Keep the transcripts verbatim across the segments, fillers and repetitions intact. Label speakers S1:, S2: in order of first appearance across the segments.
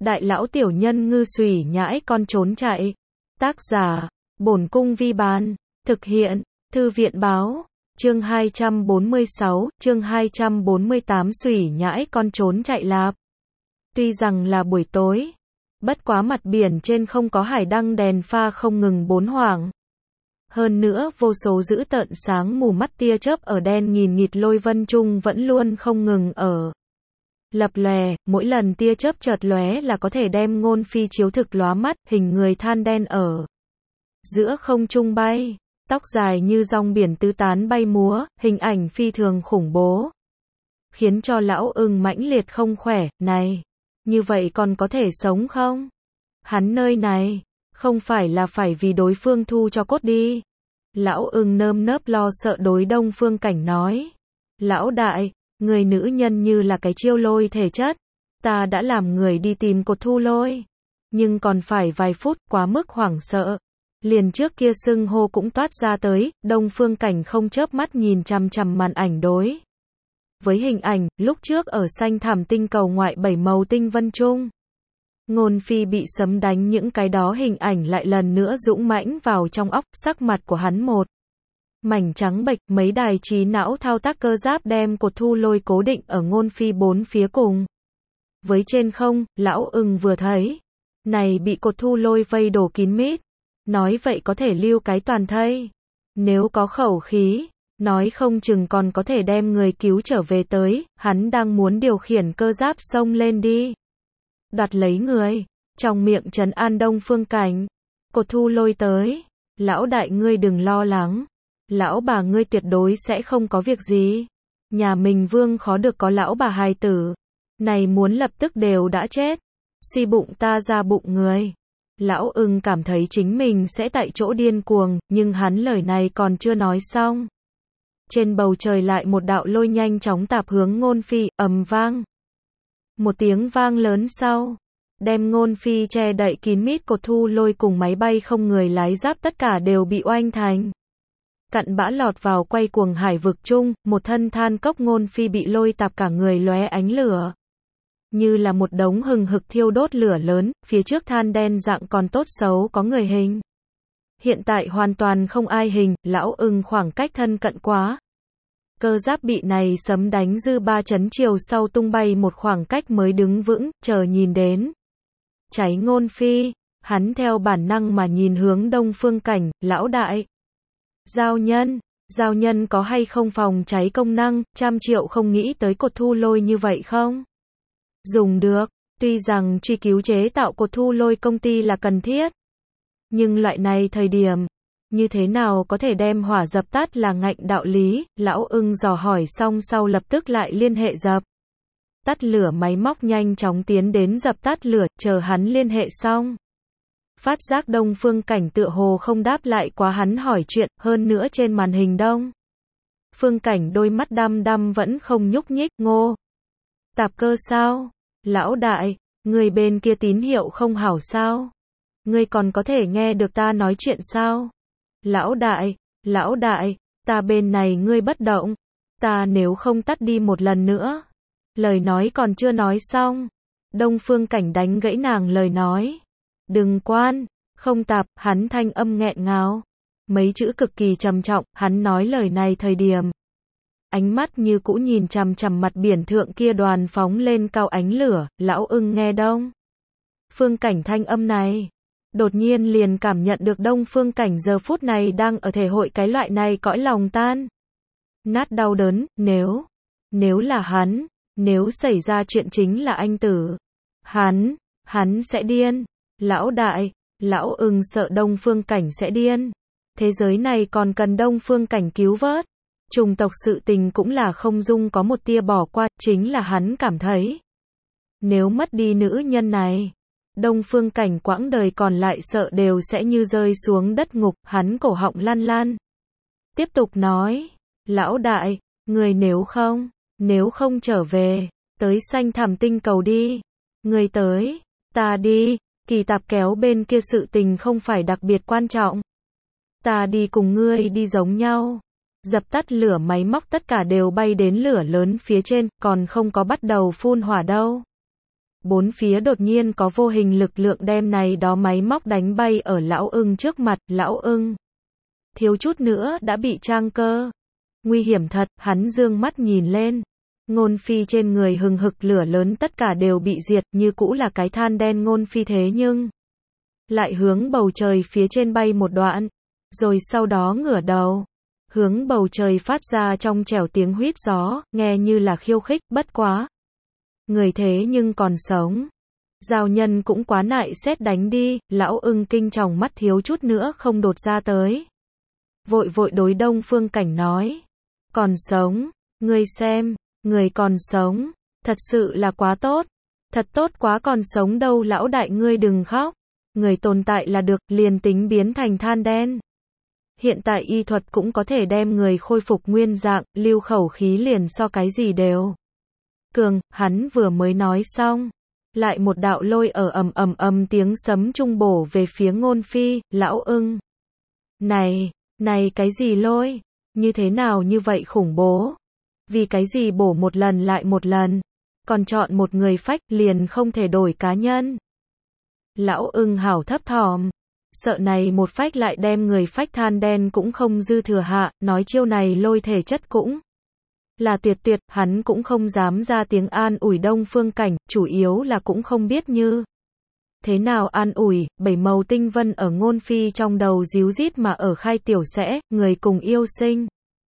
S1: đại lão tiểu nhân ngư xùy nhãi con trốn chạy. Tác giả, Bổn Cung Vi Bán. Thực hiện, Thư viện Báo. Chương hai trăm bốn mươi sáu, chương hai trăm bốn mươi tám xùy nhãi con trốn chạy lạp. Tuy rằng là buổi tối, bất quá mặt biển trên không có hải đăng đèn pha không ngừng bốn hoàng. Hơn nữa, vô số dữ tợn sáng mù mắt tia chớp ở đen nghìn nghịt lôi vân trung vẫn luôn không ngừng ở lập lòe, mỗi lần tia chớp chợt lóe là có thể đem Ngôn Phi chiếu thực lóa mắt, hình người than đen ở giữa không trung bay, tóc dài như rong biển tứ tán bay múa, hình ảnh phi thường khủng bố, khiến cho lão ưng mãnh liệt không khỏe. Này, như vậy còn có thể sống không? Hắn nơi này, không phải là phải vì đối phương thu cho cốt đi. Lão ưng nơm nớp lo sợ đối Đông Phương Cảnh nói. Lão đại, người nữ nhân như là cái chiêu lôi thể chất. Ta đã làm người đi tìm cột thu lôi. Nhưng còn phải vài phút, quá mức hoảng sợ. Liền trước kia xưng hô cũng toát ra tới, Đông Phương Cảnh không chớp mắt nhìn chằm chằm màn ảnh đối. Với hình ảnh, lúc trước ở xanh thảm tinh cầu ngoại bảy màu tinh vân trung. Ngôn Phi bị sấm đánh, những cái đó hình ảnh lại lần nữa dũng mãnh vào trong óc, sắc mặt của hắn một mảnh trắng bệch, mấy đài trí não thao tác cơ giáp đem cột thu lôi cố định ở Ngôn Phi bốn phía cùng. Với trên không, lão ưng vừa thấy, này bị cột thu lôi vây đổ kín mít, nói vậy có thể lưu cái toàn thây. Nếu có khẩu khí, nói không chừng còn có thể đem người cứu trở về tới, hắn đang muốn điều khiển cơ giáp xông lên đi. Đoạt lấy người, trong miệng trấn an Đông Phương Cảnh. Cột thu lôi tới, lão đại ngươi đừng lo lắng, lão bà ngươi tuyệt đối sẽ không có việc gì. Nhà mình vương khó được có lão bà hài tử, này muốn lập tức đều đã chết, suy bụng ta ra bụng người. Lão ưng cảm thấy chính mình sẽ tại chỗ điên cuồng, nhưng hắn lời này còn chưa nói xong. Trên bầu trời lại một đạo lôi nhanh chóng tạp hướng Ngôn Phi, ầm vang. Một tiếng vang lớn sau, đem Ngôn Phi che đậy kín mít cột thu lôi cùng máy bay không người lái giáp tất cả đều bị oanh thành cặn bã, lọt vào quay cuồng hải vực chung, một thân than cốc. Ngôn Phi bị lôi tạp cả người lóe ánh lửa, như là một đống hừng hực thiêu đốt lửa lớn, phía trước than đen dạng còn tốt xấu có người hình. Hiện tại hoàn toàn không ai hình, lão ưng khoảng cách thân cận quá. Cơ giáp bị này sấm đánh dư ba chấn chiều sau tung bay một khoảng cách mới đứng vững, chờ nhìn đến cháy Ngôn Phi, hắn theo bản năng mà nhìn hướng Đông Phương Cảnh. Lão đại, giao nhân, giao nhân có hay không phòng cháy công năng? Trăm triệu không nghĩ tới cột thu lôi như vậy không dùng được. Tuy rằng truy cứu chế tạo cột thu lôi công ty là cần thiết, nhưng loại này thời điểm, như thế nào có thể đem hỏa dập tắt là ngạnh đạo lý. Lão ưng dò hỏi xong sau lập tức lại liên hệ dập tắt lửa máy móc nhanh chóng tiến đến dập tắt lửa, chờ hắn liên hệ xong. Phát giác Đông Phương Cảnh tựa hồ không đáp lại quá hắn hỏi chuyện, hơn nữa trên màn hình Đông Phương Cảnh đôi mắt đăm đăm vẫn không nhúc nhích. Ngô tạp cơ sao? Lão đại, người bên kia tín hiệu không hảo sao? Ngươi còn có thể nghe được ta nói chuyện sao? Lão đại, lão đại, ta bên này ngươi bất động, ta nếu không tắt đi một lần nữa. Lời nói còn chưa nói xong, Đông Phương Cảnh đánh gãy nàng lời nói. Đừng quan, không tạp, hắn thanh âm nghẹn ngào, mấy chữ cực kỳ trầm trọng. Hắn nói lời này thời điểm, ánh mắt như cũ nhìn chằm chằm mặt biển thượng kia đoàn phóng lên cao ánh lửa. Lão ưng nghe Đông Phương Cảnh thanh âm này, đột nhiên liền cảm nhận được Đông Phương Cảnh giờ phút này đang ở thể hội cái loại này cõi lòng tan nát đau đớn. Nếu, nếu là hắn, nếu xảy ra chuyện chính là anh tử, hắn, hắn sẽ điên. Lão đại, lão ưng sợ Đông Phương Cảnh sẽ điên. Thế giới này còn cần Đông Phương Cảnh cứu vớt. Chủng tộc sự tình cũng là không dung có một tia bỏ qua, chính là hắn cảm thấy, nếu mất đi nữ nhân này, Đông Phương Cảnh quãng đời còn lại sợ đều sẽ như rơi xuống đất ngục. Hắn cổ họng lan lan, tiếp tục nói, lão đại, người nếu không, nếu không trở về, tới xanh thảm tinh cầu đi. Người tới, ta đi, kỳ tạp kéo bên kia sự tình không phải đặc biệt quan trọng. Ta đi cùng ngươi đi giống nhau. Dập tắt lửa máy móc tất cả đều bay đến lửa lớn phía trên, còn không có bắt đầu phun hỏa đâu. bốn phía đột nhiên có vô hình lực lượng đem này đó máy móc đánh bay ở lão ưng trước mặt, lão ưng thiếu chút nữa đã bị trang cơ. Nguy hiểm thật, hắn dương mắt nhìn lên. Ngôn Phi trên người hừng hực lửa lớn tất cả đều bị diệt, như cũ là cái than đen Ngôn Phi thế nhưng lại hướng bầu trời phía trên bay một đoạn, rồi sau đó ngửa đầu, hướng bầu trời phát ra trong trẻo tiếng huýt gió, nghe như là khiêu khích, bất quá. Người thế nhưng còn sống. Giao nhân cũng quá nại xét đánh đi, lão ưng kinh tròng mắt thiếu chút nữa không đột ra tới. Vội vội đối Đông Phương Cảnh nói. Còn sống, ngươi xem, người còn sống, thật sự là quá tốt. Thật tốt quá còn sống đâu lão đại ngươi đừng khóc. Người tồn tại là được, liền tính biến thành than đen. Hiện tại y thuật cũng có thể đem người khôi phục nguyên dạng, lưu khẩu khí liền so cái gì đều. Cường, hắn vừa mới nói xong. Lại một đạo lôi ở ầm ầm ầm tiếng sấm trung bổ về phía Ngôn Phi, lão ưng. Này, này cái gì lôi? Như thế nào như vậy khủng bố? Vì cái gì bổ một lần lại một lần? Còn chọn một người phách liền không thể đổi cá nhân. Lão ưng hảo thấp thỏm. Sợ này một phách lại đem người phách than đen cũng không dư thừa hạ, nói chiêu này lôi thể chất cũng là tuyệt tuyệt, hắn cũng không dám ra tiếng an ủi Đông Phương Cảnh, chủ yếu là cũng không biết như thế nào an ủi, bảy màu tinh vân ở Ngôn Phi trong đầu díu dít mà ở khai tiểu sẽ, người cùng yêu sinh.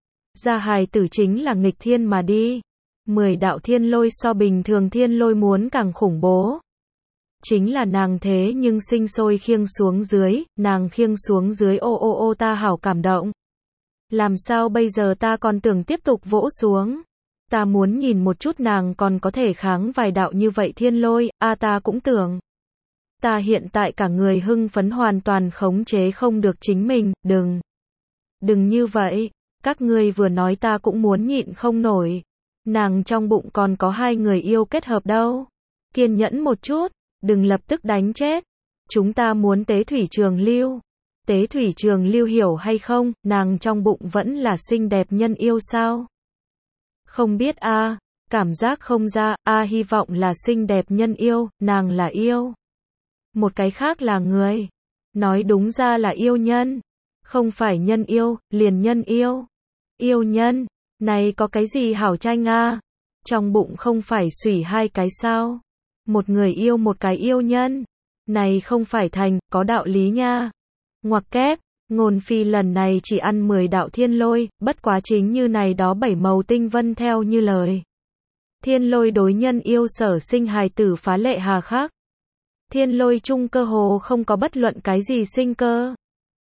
S1: Ra hài tử chính là nghịch thiên mà đi. Mười đạo thiên lôi so bình thường thiên lôi muốn càng khủng bố. Chính là nàng thế nhưng sinh sôi khiêng xuống dưới, nàng khiêng xuống dưới ô ô ô ta hảo cảm động. Làm sao bây giờ ta còn tưởng tiếp tục vỗ xuống. Ta muốn nhìn một chút nàng còn có thể kháng vài đạo như vậy thiên lôi, a ta cũng tưởng. Ta hiện tại cả người hưng phấn hoàn toàn khống chế không được chính mình, đừng. Đừng như vậy, các ngươi vừa nói ta cũng muốn nhịn không nổi. Nàng trong bụng còn có hai người yêu kết hợp đâu. Kiên nhẫn một chút, đừng lập tức đánh chết. Chúng ta muốn tế thủy trường lưu. Tế thủy trường lưu hiểu hay không, nàng trong bụng vẫn là xinh đẹp nhân yêu sao? Không biết a, à, cảm giác không ra, a à, hy vọng là xinh đẹp nhân yêu, nàng là yêu. Một cái khác là người. Nói đúng ra là yêu nhân. Không phải nhân yêu, liền nhân yêu. Yêu nhân, này có cái gì hảo tranh a? À? Trong bụng không phải xủy hai cái sao? Một người yêu một cái yêu nhân. Này không phải thành, có đạo lý nha. Ngoặc kép, Ngôn Phi lần này chỉ ăn mười đạo thiên lôi, bất quá chính như này đó bảy màu tinh vân theo như lời. Thiên lôi đối nhân yêu sở sinh hài tử phá lệ hà khắc. Thiên lôi chung cơ hồ không có bất luận cái gì sinh cơ.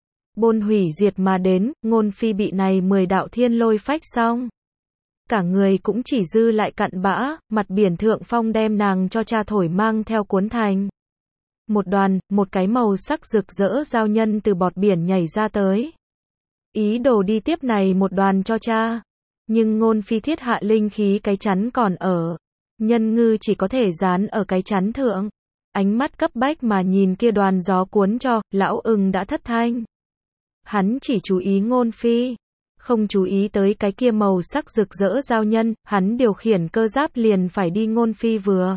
S1: Bôn hủy diệt mà đến, Ngôn Phi bị này mười đạo thiên lôi phách xong. Cả người cũng chỉ dư lại cặn bã, mặt biển thượng phong đem nàng cho cha thổi mang theo cuốn thành. Một đoàn, một cái màu sắc rực rỡ giao nhân từ bọt biển nhảy ra tới. Ý đồ đi tiếp này một đoàn cho cha. Nhưng Ngôn Phi thiết hạ linh khí cái chắn còn ở. Nhân ngư chỉ có thể dán ở cái chắn thượng. Ánh mắt cấp bách mà nhìn kia đoàn gió cuốn cho, lão ưng đã thất thanh. Hắn chỉ chú ý Ngôn Phi. Không chú ý tới cái kia màu sắc rực rỡ giao nhân, hắn điều khiển cơ giáp liền phải đi Ngôn Phi vừa.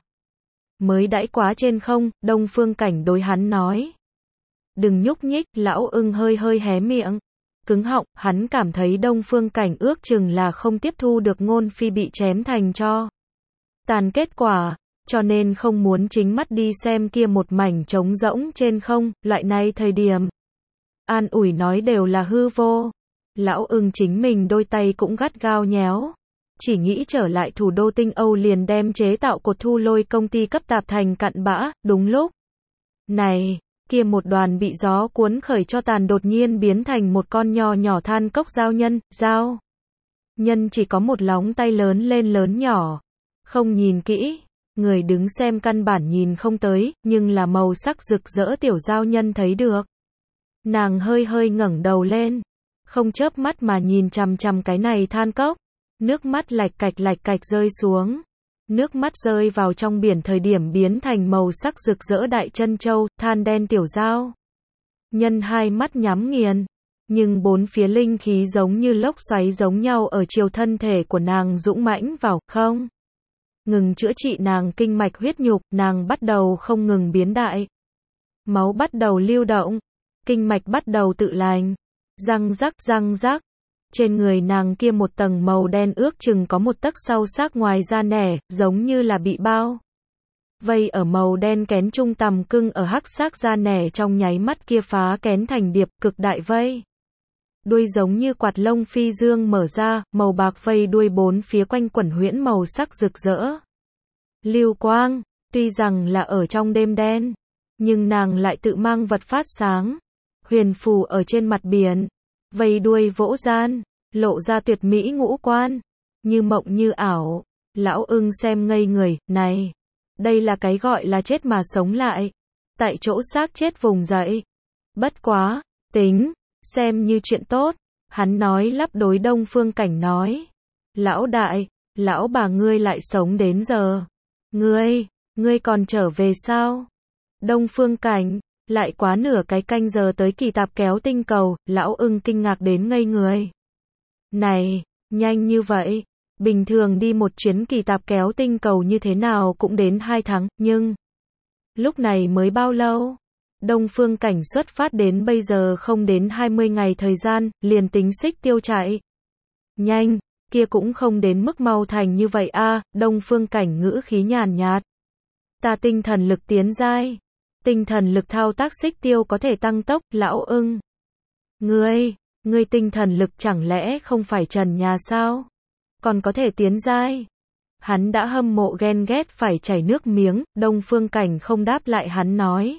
S1: Mới đãi quá trên không, Đông Phương Cảnh đối hắn nói. Đừng nhúc nhích, lão ưng hơi hơi hé miệng. Cứng họng, hắn cảm thấy Đông Phương Cảnh ước chừng là không tiếp thu được Ngôn Phi bị chém thành cho tàn kết quả, cho nên không muốn chính mắt đi xem kia một mảnh trống rỗng trên không, loại này thời điểm. An ủi nói đều là hư vô. Lão ưng chính mình đôi tay cũng gắt gao nhéo. Chỉ nghĩ trở lại thủ đô Tinh Âu liền đem chế tạo cột thu lôi công ty cấp tạp thành cặn bã, đúng lúc. Này, kia một đoàn bị gió cuốn khởi cho tàn đột nhiên biến thành một con nho nhỏ than cốc giao nhân, giao. Nhân chỉ có một lóng tay lớn lên lớn nhỏ. Không nhìn kỹ, người đứng xem căn bản nhìn không tới, nhưng là màu sắc rực rỡ tiểu giao nhân thấy được. Nàng hơi hơi ngẩng đầu lên, không chớp mắt mà nhìn chằm chằm cái này than cốc. Nước mắt lạch cạch lạch cạch rơi xuống. Nước mắt rơi vào trong biển thời điểm biến thành màu sắc rực rỡ đại chân châu, than đen tiểu giao. Nhân hai mắt nhắm nghiền. Nhưng bốn phía linh khí giống như lốc xoáy giống nhau ở chiều thân thể của nàng dũng mãnh vào, không. ngừng chữa trị nàng kinh mạch huyết nhục, nàng bắt đầu không ngừng biến đại. Máu bắt đầu lưu động, kinh mạch bắt đầu tự lành. Răng rắc răng rắc. Trên người nàng kia một tầng màu đen ước chừng có một tấc sâu sắc ngoài da nẻ, giống như là bị bao vây ở màu đen kén trung tầm cưng ở hắc sắc da nẻ trong nháy mắt kia phá kén thành điệp cực đại vây. Đuôi giống như quạt lông phi dương mở ra, màu bạc vây đuôi bốn phía quanh quẩn huyễn màu sắc rực rỡ. Lưu quang, tuy rằng là ở trong đêm đen, nhưng nàng lại tự mang vật phát sáng. Huyền phù ở trên mặt biển, vây đuôi vỗ gian, lộ ra tuyệt mỹ ngũ quan, như mộng như ảo. Lão ưng xem ngây người, này, đây là cái gọi là chết mà sống lại. Tại chỗ xác chết vùng dậy. Bất quá, tính, xem như chuyện tốt. Hắn nói lắp đối Đông Phương Cảnh nói. Lão đại, lão bà ngươi lại sống đến giờ. Ngươi, ngươi còn trở về sao? Đông Phương Cảnh, lại quá nửa cái canh giờ tới kỳ tạp kéo tinh cầu, lão ưng kinh ngạc đến ngây người. Này, nhanh như vậy, bình thường đi một chuyến kỳ tạp kéo tinh cầu như thế nào cũng đến hai tháng, nhưng lúc này mới bao lâu? Đông Phương Cảnh xuất phát đến bây giờ không đến hai mươi ngày thời gian, liền tính xích tiêu chạy. Nhanh, kia cũng không đến mức mau thành như vậy a. Đông Phương Cảnh ngữ khí nhàn nhạt. Ta tinh thần lực tiến giai. Tinh thần lực thao tác xích tiêu có thể tăng tốc, lão ưng. Ngươi, ngươi tinh thần lực chẳng lẽ không phải trần nhà sao? Còn có thể tiến giai. Hắn đã hâm mộ ghen ghét phải chảy nước miếng, Đông Phương Cảnh không đáp lại hắn nói.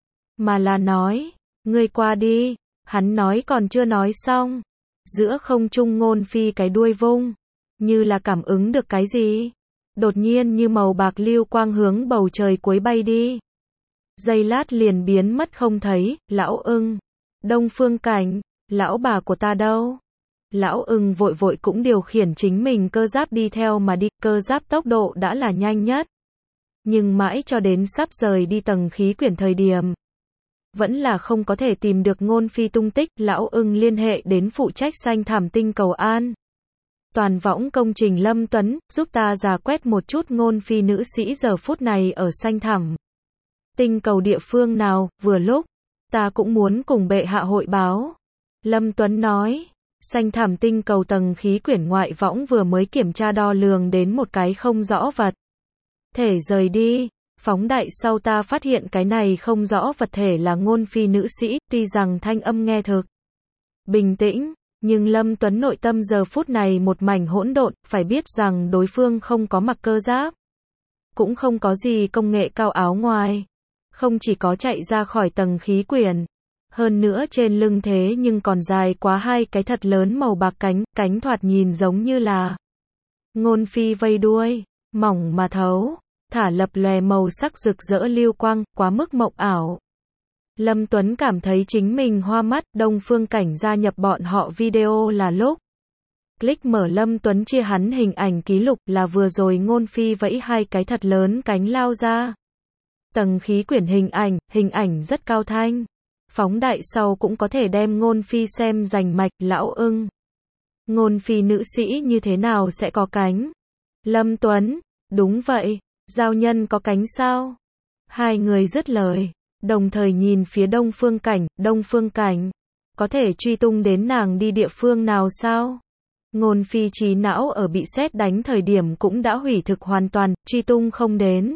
S1: Mà là nói, ngươi qua đi. Hắn nói còn chưa nói xong. Giữa không trung Ngôn Phi cái đuôi vung, như là cảm ứng được cái gì. Đột nhiên như màu bạc lưu quang hướng bầu trời cuối bay đi. Giây lát liền biến mất không thấy. Lão ưng, Đông Phương Cảnh, lão bà của ta đâu? Lão ưng vội vội cũng điều khiển chính mình cơ giáp đi theo mà đi, cơ giáp tốc độ đã là nhanh nhất. Nhưng mãi cho đến sắp rời đi tầng khí quyển thời điểm, vẫn là không có thể tìm được Ngôn Phi tung tích. Lão ưng liên hệ đến phụ trách xanh thảm tinh cầu An Toàn võng công trình Lâm Tuấn, giúp ta rà quét một chút Ngôn Phi nữ sĩ giờ phút này ở xanh thảm tinh cầu địa phương nào. Vừa lúc, ta cũng muốn cùng bệ hạ hội báo. Lâm Tuấn nói, xanh thảm tinh cầu tầng khí quyển ngoại võng vừa mới kiểm tra đo lường đến một cái không rõ vật thể rời đi. Phóng đại sau ta phát hiện cái này không rõ vật thể là Ngôn Phi nữ sĩ, tuy rằng thanh âm nghe thực bình tĩnh, nhưng Lâm Tuấn nội tâm giờ phút này một mảnh hỗn độn, phải biết rằng đối phương không có mặc cơ giáp, cũng không có gì công nghệ cao áo ngoài, không chỉ có chạy ra khỏi tầng khí quyển, hơn nữa trên lưng thế nhưng còn dài quá hai cái thật lớn màu bạc cánh, cánh thoạt nhìn giống như là Ngôn Phi vây đuôi, mỏng mà thấu. Thả lập lòe màu sắc rực rỡ lưu quang, quá mức mộng ảo. Lâm Tuấn cảm thấy chính mình hoa mắt. Đông Phương Cảnh gia nhập bọn họ video là lúc click mở Lâm Tuấn chia hắn hình ảnh ký lục, là vừa rồi Ngôn Phi vẫy hai cái thật lớn cánh lao ra tầng khí quyển hình ảnh, hình ảnh rất cao thanh. Phóng đại sau cũng có thể đem Ngôn Phi xem rành mạch. Lão ưng, Ngôn Phi nữ sĩ như thế nào sẽ có cánh? Lâm Tuấn, đúng vậy. Giao nhân có cánh sao? Hai người dứt lời, đồng thời nhìn phía Đông Phương Cảnh. Đông Phương Cảnh, có thể truy tung đến nàng đi địa phương nào sao? Ngôn Phi trí não ở bị sét đánh thời điểm cũng đã hủy thực hoàn toàn, truy tung không đến.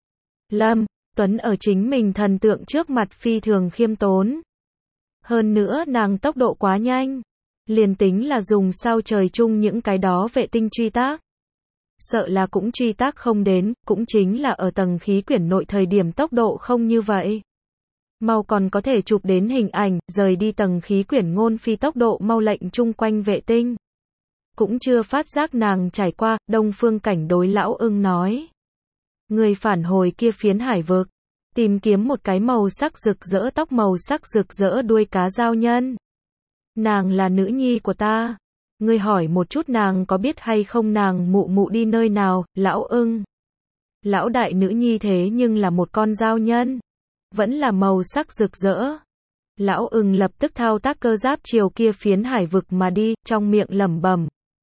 S1: Lâm Tuấn ở chính mình thần tượng trước mặt phi thường khiêm tốn. Hơn nữa nàng tốc độ quá nhanh, liền tính là dùng sao trời chung những cái đó vệ tinh truy tác, sợ là cũng truy tác không đến. Cũng chính là ở tầng khí quyển nội thời điểm tốc độ không như vậy mau còn có thể chụp đến hình ảnh. Rời đi tầng khí quyển Ngôn Phi tốc độ mau lệnh chung quanh vệ tinh cũng chưa phát giác nàng trải qua. Đông Phương Cảnh đối lão ưng nói, người phản hồi kia phiến hải vực, tìm kiếm một cái màu sắc rực rỡ tóc màu sắc rực rỡ đuôi cá giao nhân. Nàng là nữ nhi của ta. Ngươi hỏi một chút nàng có biết hay không nàng mụ mụ đi nơi nào. Lão ưng, lão đại nữ nhi thế nhưng là một con giao nhân, vẫn là màu sắc rực rỡ. Lão ưng lập tức thao tác cơ giáp chiều kia phiến hải vực mà đi, trong miệng lẩm bẩm.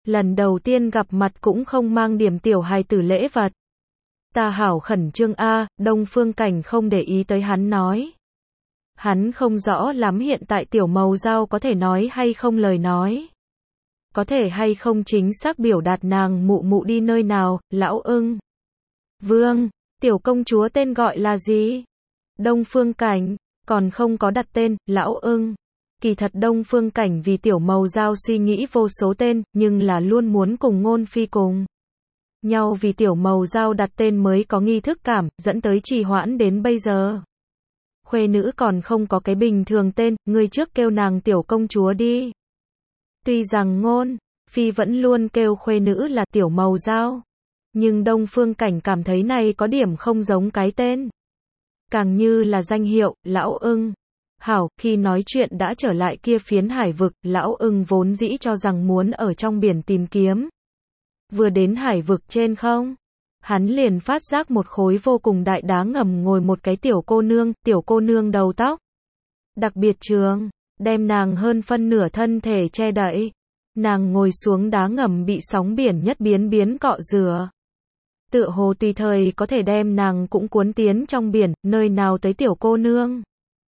S1: Lần đầu tiên gặp mặt cũng không mang điểm tiểu hài tử lễ vật. Ta hảo khẩn trương a, Đông Phương Cảnh không để ý tới hắn nói. Hắn không rõ lắm hiện tại tiểu màu dao có thể nói hay không lời nói. Có thể hay không chính xác biểu đạt nàng mụ mụ đi nơi nào, lão ưng. Vương, tiểu công chúa tên gọi là gì? Đông Phương Cảnh, còn không có đặt tên, lão ưng. Kỳ thật Đông Phương Cảnh vì tiểu màu dao suy nghĩ vô số tên, nhưng là luôn muốn cùng Ngôn Phi cùng nhau vì tiểu màu dao đặt tên mới có nghi thức cảm, dẫn tới trì hoãn đến bây giờ. Khuê nữ còn không có cái bình thường tên, ngươi trước kêu nàng tiểu công chúa đi. Tuy rằng Ngôn Phi vẫn luôn kêu khuê nữ là tiểu màu dao, nhưng Đông Phương Cảnh cảm thấy này có điểm không giống cái tên. Càng như là danh hiệu, lão ưng. Hảo, khi nói chuyện đã trở lại kia phiến hải vực, lão ưng vốn dĩ cho rằng muốn ở trong biển tìm kiếm. Vừa đến hải vực trên không, hắn liền phát giác một khối vô cùng đại đá ngầm ngồi một cái tiểu cô nương, tiểu cô nương đầu tóc đặc biệt trường, đem nàng hơn phân nửa thân thể che đậy. Nàng ngồi xuống đá ngầm bị sóng biển nhất biến biến cọ rửa. Tựa hồ tùy thời có thể đem nàng cũng cuốn tiến trong biển, nơi nào tới tiểu cô nương.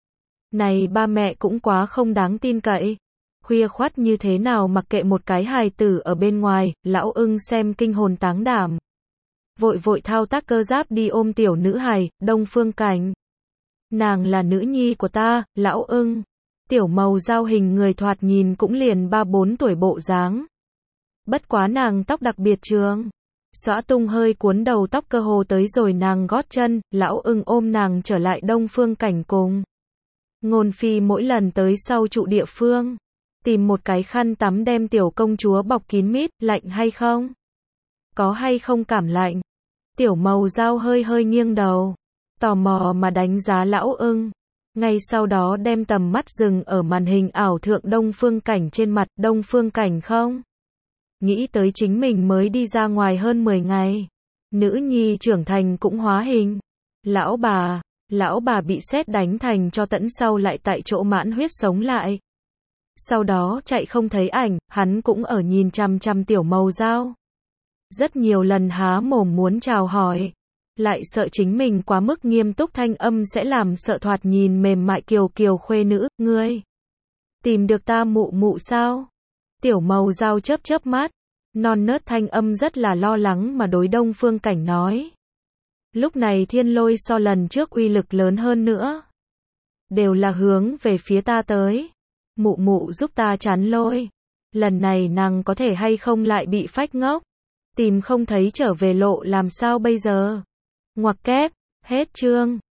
S1: Này ba mẹ cũng quá không đáng tin cậy. Khuya khoắt như thế nào mặc kệ một cái hài tử ở bên ngoài, lão ưng xem kinh hồn táng đảm. Vội vội thao tác cơ giáp đi ôm tiểu nữ hài, Đông Phương Cảnh. Nàng là nữ nhi của ta, lão ưng. Tiểu màu dao hình người thoạt nhìn cũng liền ba bốn tuổi bộ dáng. Bất quá nàng tóc đặc biệt trường. Xõa tung hơi cuốn đầu tóc cơ hồ tới rồi nàng gót chân, lão ưng ôm nàng trở lại Đông Phương Cảnh cùng. Ngôn Phi mỗi lần tới sau trụ địa phương, tìm một cái khăn tắm đem tiểu công chúa bọc kín mít, lạnh hay không? Có hay không cảm lạnh? Tiểu màu dao hơi hơi nghiêng đầu, tò mò mà đánh giá lão ưng. Ngay sau đó đem tầm mắt dừng ở màn hình ảo thượng Đông Phương Cảnh trên mặt, Đông Phương Cảnh không? Nghĩ tới chính mình mới đi ra ngoài hơn mười ngày. Nữ nhi trưởng thành cũng hóa hình. Lão bà, lão bà bị sét đánh thành cho tẫn sau lại tại chỗ mãn huyết sống lại. Sau đó chạy không thấy ảnh, hắn cũng ở nhìn chằm chằm tiểu màu dao. Rất nhiều lần há mồm muốn chào hỏi. Lại sợ chính mình quá mức nghiêm túc thanh âm sẽ làm sợ thoạt nhìn mềm mại kiều kiều khuê nữ, ngươi. Tìm được ta mụ mụ sao? Tiểu màu dao chớp chớp mắt. Non nớt thanh âm rất là lo lắng mà đối Đông Phương Cảnh nói. Lúc này thiên lôi so lần trước uy lực lớn hơn nữa. Đều là hướng về phía ta tới. Mụ mụ giúp ta chắn lôi. Lần này nàng có thể hay không lại bị phách ngốc. Tìm không thấy trở về lộ làm sao bây giờ. Ngoặc kép, hết chương.